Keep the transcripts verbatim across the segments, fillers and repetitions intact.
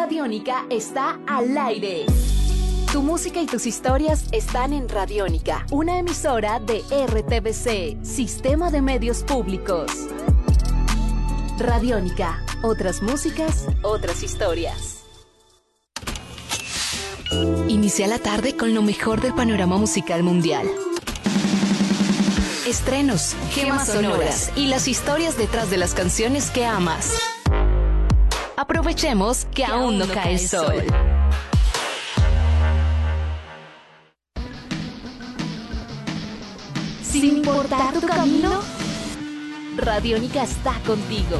Radiónica está al aire. Tu música y tus historias están en Radiónica, una emisora de R T V C, Sistema de Medios Públicos. Radiónica, otras músicas, otras historias. Inicia la tarde con lo mejor del panorama musical mundial. Estrenos, gemas sonoras y las historias detrás de las canciones que amas. Aprovechemos que, que aún no cae el sol. sol. Sin importar tu camino, Radiónica está contigo.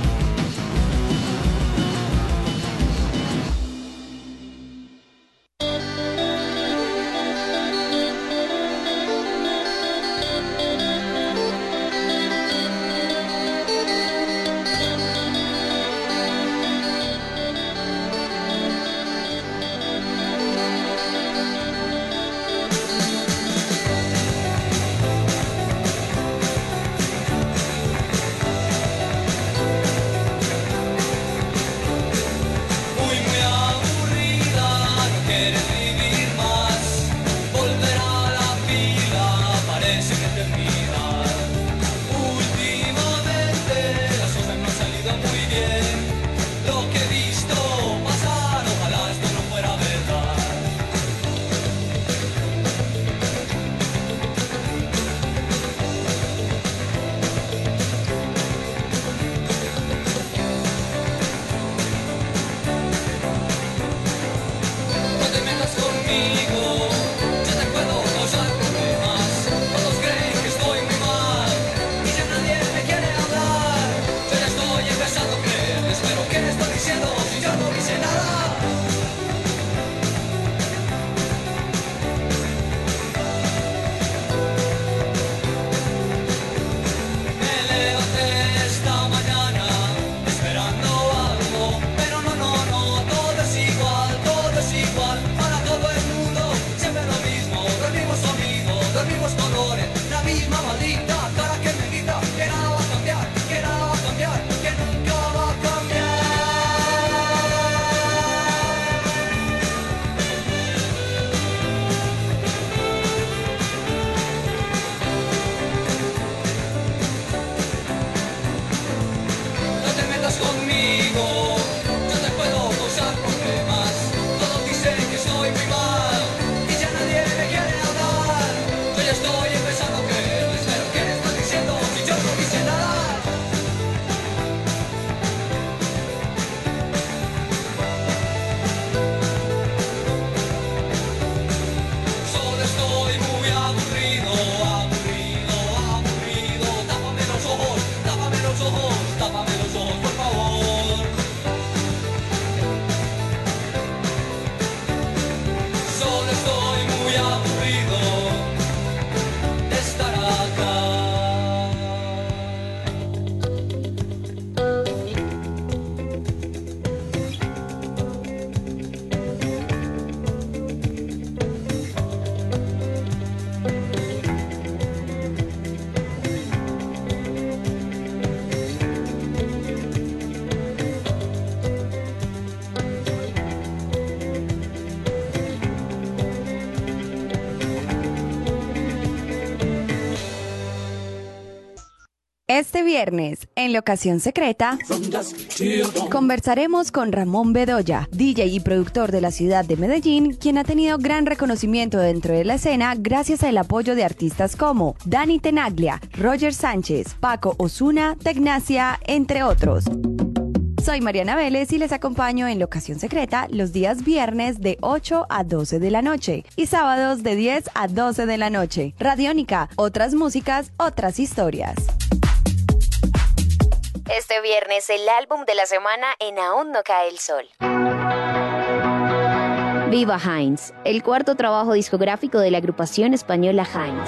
Este viernes, en Locación Secreta, conversaremos con Ramón Bedoya, D J y productor de la ciudad de Medellín, quien ha tenido gran reconocimiento dentro de la escena gracias al apoyo de artistas como Dani Tenaglia, Roger Sánchez, Paco Osuna, Tecnacia, entre otros. Soy Mariana Vélez y les acompaño en Locación Secreta los días viernes de ocho a doce de la noche y sábados de diez a doce de la noche. Radiónica, otras músicas, otras historias. Este viernes el álbum de la semana en Aún no cae el sol. Viva Heinz, el cuarto trabajo discográfico de la agrupación española Heinz.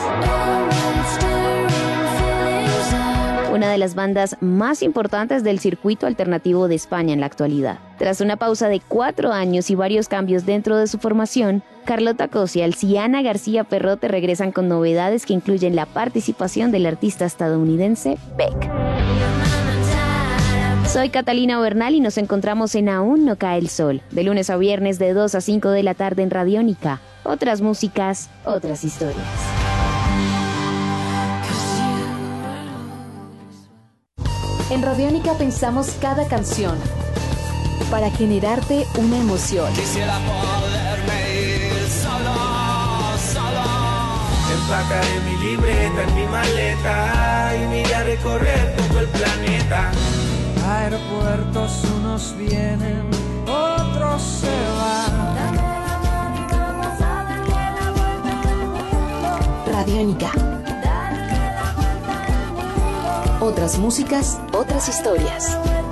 Una de las bandas más importantes del circuito alternativo de España en la actualidad. Tras una pausa de cuatro años y varios cambios dentro de su formación, Carlota Cosials y Ana García Perrote regresan con novedades que incluyen la participación del artista estadounidense Beck. Soy Catalina Bernal y nos encontramos en Aún no cae el sol, de lunes a viernes de dos a cinco de la tarde en Radiónica. Otras músicas, otras historias. En Radiónica pensamos cada canción para generarte una emoción. Quisiera poderme ir solo, solo. Empacaré mi libreta en mi maleta y me iré a recorrer todo el planeta. Aeropuertos unos vienen, otros se van. Radiónica. Otras músicas, otras historias.